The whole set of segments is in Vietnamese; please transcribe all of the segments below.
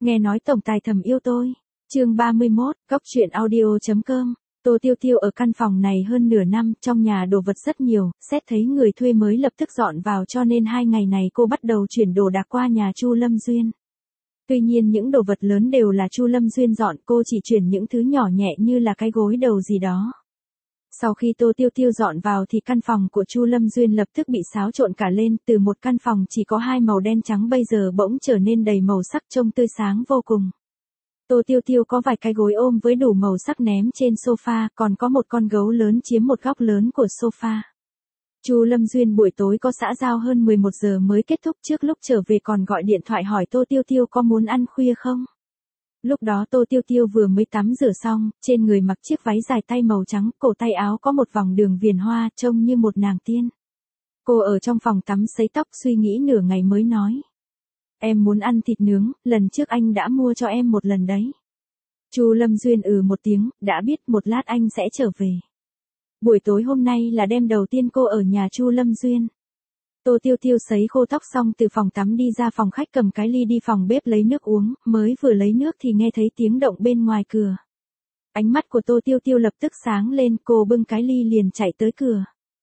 Nghe nói tổng tài thầm yêu tôi. Chương 31, Góc truyện audio.com. Tô Tiêu Tiêu ở căn phòng này hơn nửa năm, trong nhà đồ vật rất nhiều, xét thấy người thuê mới lập tức dọn vào cho nên 2 ngày này cô bắt đầu chuyển đồ đạc qua nhà Chu Lâm Duyên. Tuy nhiên những đồ vật lớn đều là Chu Lâm Duyên dọn, cô chỉ chuyển những thứ nhỏ nhẹ như là cái gối đầu gì đó. Sau khi Tô Tiêu Tiêu dọn vào thì căn phòng của Chu Lâm Duyên lập tức bị xáo trộn cả lên, từ một căn phòng chỉ có 2 màu đen trắng bây giờ bỗng trở nên đầy màu sắc trông tươi sáng vô cùng. Tô Tiêu Tiêu có vài cái gối ôm với đủ màu sắc ném trên sofa, còn có một con gấu lớn chiếm một góc lớn của sofa. Chu Lâm Duyên buổi tối có xã giao hơn 11 giờ mới kết thúc, trước lúc trở về còn gọi điện thoại hỏi Tô Tiêu Tiêu có muốn ăn khuya không. Lúc đó Tô Tiêu Tiêu vừa mới tắm rửa xong, trên người mặc chiếc váy dài tay màu trắng, cổ tay áo có một vòng đường viền hoa, trông như một nàng tiên. Cô ở trong phòng tắm sấy tóc suy nghĩ nửa ngày mới nói. Em muốn ăn thịt nướng, lần trước anh đã mua cho em một lần đấy. Chu Lâm Duyên một tiếng, đã biết, một lát anh sẽ trở về. Buổi tối hôm nay là đêm đầu tiên cô ở nhà Chu Lâm Duyên. Tô Tiêu Tiêu sấy khô tóc xong từ phòng tắm đi ra phòng khách cầm cái ly đi phòng bếp lấy nước uống, mới vừa lấy nước thì nghe thấy tiếng động bên ngoài cửa. Ánh mắt của Tô Tiêu Tiêu lập tức sáng lên, cô bưng cái ly liền chạy tới cửa.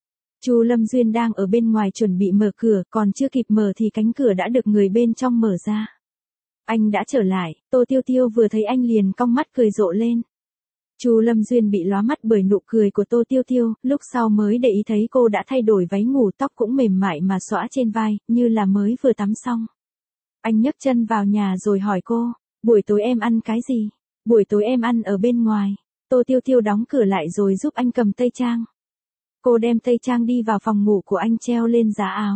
Chu Lâm Duyên đang ở bên ngoài chuẩn bị mở cửa, còn chưa kịp mở thì cánh cửa đã được người bên trong mở ra. Anh đã trở lại, Tô Tiêu Tiêu vừa thấy anh liền cong mắt cười rộ lên. Chu Lâm Duyên bị lóa mắt bởi nụ cười của Tô Tiêu Tiêu, lúc sau mới để ý thấy cô đã thay đổi váy ngủ, tóc cũng mềm mại mà xõa trên vai, như là mới vừa tắm xong. Anh nhấc chân vào nhà rồi hỏi cô, buổi tối em ăn cái gì? Buổi tối em ăn ở bên ngoài. Tô Tiêu Tiêu đóng cửa lại rồi giúp anh cầm tây trang. Cô đem tây trang đi vào phòng ngủ của anh treo lên giá áo.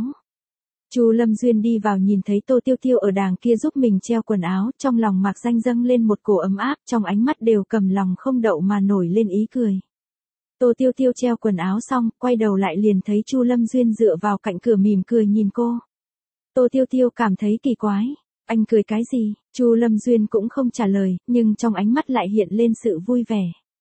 Chu Lâm Duyên đi vào nhìn thấy Tô Tiêu Tiêu ở đàng kia giúp mình treo quần áo, trong lòng mạc danh dâng lên một cổ ấm áp, trong ánh mắt đều cầm lòng không đậu mà nổi lên ý cười. Tô Tiêu Tiêu treo quần áo xong, quay đầu lại liền thấy Chu Lâm Duyên dựa vào cạnh cửa mỉm cười nhìn cô. Tô Tiêu Tiêu cảm thấy kỳ quái, anh cười cái gì? Chu Lâm Duyên cũng không trả lời, nhưng trong ánh mắt lại hiện lên sự vui vẻ.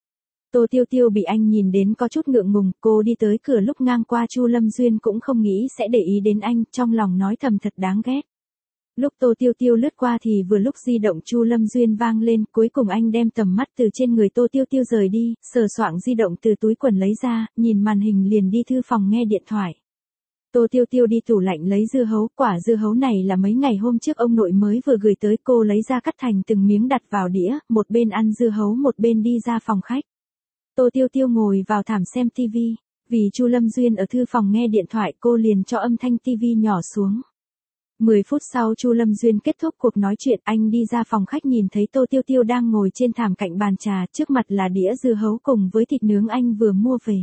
Tô Tiêu Tiêu bị anh nhìn đến có chút ngượng ngùng, cô đi tới cửa lúc ngang qua Chu Lâm Duyên cũng không nghĩ sẽ để ý đến anh, trong lòng nói thầm thật đáng ghét. Lúc Tô Tiêu Tiêu lướt qua thì vừa lúc di động Chu Lâm Duyên vang lên, cuối cùng anh đem tầm mắt từ trên người Tô Tiêu Tiêu rời đi, sờ soạng di động từ túi quần lấy ra, nhìn màn hình liền đi thư phòng nghe điện thoại. Tô Tiêu Tiêu đi tủ lạnh lấy dưa hấu, quả dưa hấu này là mấy ngày hôm trước ông nội mới vừa gửi tới, cô lấy ra cắt thành từng miếng đặt vào đĩa, một bên ăn dưa hấu một bên đi ra phòng khách. Tô Tiêu Tiêu ngồi vào thảm xem TV, vì Chu Lâm Duyên ở thư phòng nghe điện thoại cô liền cho âm thanh TV nhỏ xuống. 10 phút sau Chu Lâm Duyên kết thúc cuộc nói chuyện, anh đi ra phòng khách nhìn thấy Tô Tiêu Tiêu đang ngồi trên thảm cạnh bàn trà, trước mặt là đĩa dưa hấu cùng với thịt nướng anh vừa mua về.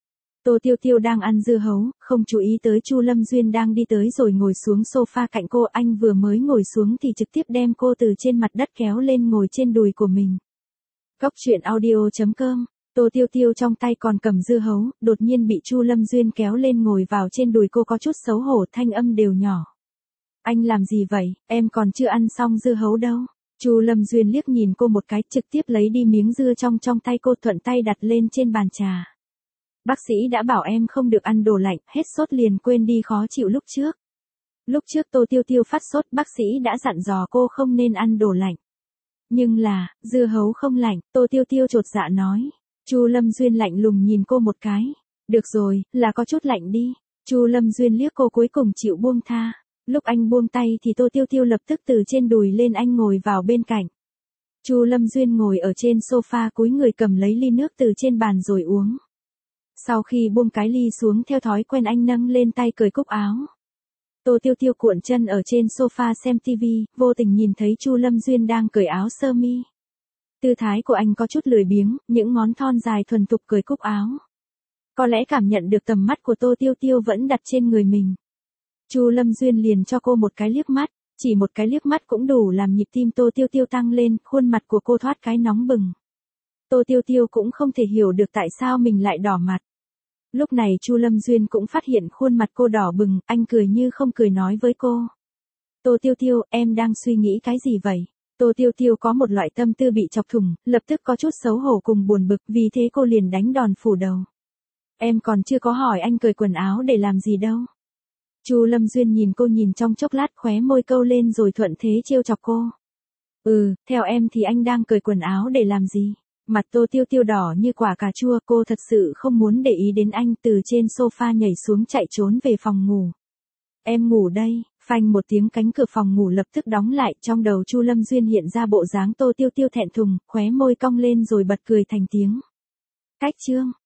Tô Tiêu Tiêu đang ăn dưa hấu, không chú ý tới Chu Lâm Duyên đang đi tới rồi ngồi xuống sofa cạnh cô, anh vừa mới ngồi xuống thì trực tiếp đem cô từ trên mặt đất kéo lên ngồi trên đùi của mình. Góc truyện audio.com. Tô Tiêu Tiêu trong tay còn cầm dưa hấu, đột nhiên bị Chu Lâm Duyên kéo lên ngồi vào trên đùi cô, có chút xấu hổ, thanh âm đều nhỏ. Anh làm gì vậy, em còn chưa ăn xong dưa hấu đâu. Chu Lâm Duyên liếc nhìn cô một cái, trực tiếp lấy đi miếng dưa trong tay cô, thuận tay đặt lên trên bàn trà. Bác sĩ đã bảo em không được ăn đồ lạnh, hết sốt liền quên đi khó chịu lúc trước. Lúc trước Tô Tiêu Tiêu phát sốt, bác sĩ đã dặn dò cô không nên ăn đồ lạnh. Nhưng là, dưa hấu không lạnh, Tô Tiêu Tiêu chột dạ nói. Chu Lâm Duyên lạnh lùng nhìn cô một cái. Được rồi, là có chút lạnh đi. Chu Lâm Duyên liếc cô cuối cùng chịu buông tha. Lúc anh buông tay thì Tô Tiêu Tiêu lập tức từ trên đùi lên anh ngồi vào bên cạnh. Chu Lâm Duyên ngồi ở trên sofa cúi người cầm lấy ly nước từ trên bàn rồi uống. Sau khi buông cái ly xuống theo thói quen anh nâng lên tay cởi cúc áo. Tô Tiêu Tiêu cuộn chân ở trên sofa xem TV, vô tình nhìn thấy Chu Lâm Duyên đang cởi áo sơ mi. Tư thái của anh có chút lười biếng, những ngón thon dài thuần thục cởi cúc áo. Có lẽ cảm nhận được tầm mắt của Tô Tiêu Tiêu vẫn đặt trên người mình. Chu Lâm Duyên liền cho cô một cái liếc mắt, chỉ một cái liếc mắt cũng đủ làm nhịp tim Tô Tiêu Tiêu tăng lên, khuôn mặt của cô thoát cái nóng bừng. Tô Tiêu Tiêu cũng không thể hiểu được tại sao mình lại đỏ mặt. Lúc này Chu Lâm Duyên cũng phát hiện khuôn mặt cô đỏ bừng, anh cười như không cười nói với cô. Tô Tiêu Tiêu, em đang suy nghĩ cái gì vậy? Tô Tiêu Tiêu có một loại tâm tư bị chọc thủng, lập tức có chút xấu hổ cùng buồn bực, vì thế cô liền đánh đòn phủ đầu. Em còn chưa có hỏi anh cởi quần áo để làm gì đâu. Chu Lâm Duyên nhìn cô nhìn trong chốc lát, khóe môi câu lên rồi thuận thế trêu chọc cô. Theo em thì anh đang cởi quần áo để làm gì? Mặt Tô Tiêu Tiêu đỏ như quả cà chua, cô thật sự không muốn để ý đến anh, từ trên sofa nhảy xuống chạy trốn về phòng ngủ. Em ngủ đây, phanh một tiếng cánh cửa phòng ngủ lập tức đóng lại, trong đầu Chu Lâm Duyên hiện ra bộ dáng Tô Tiêu Tiêu thẹn thùng, khóe môi cong lên rồi bật cười thành tiếng. Cách chương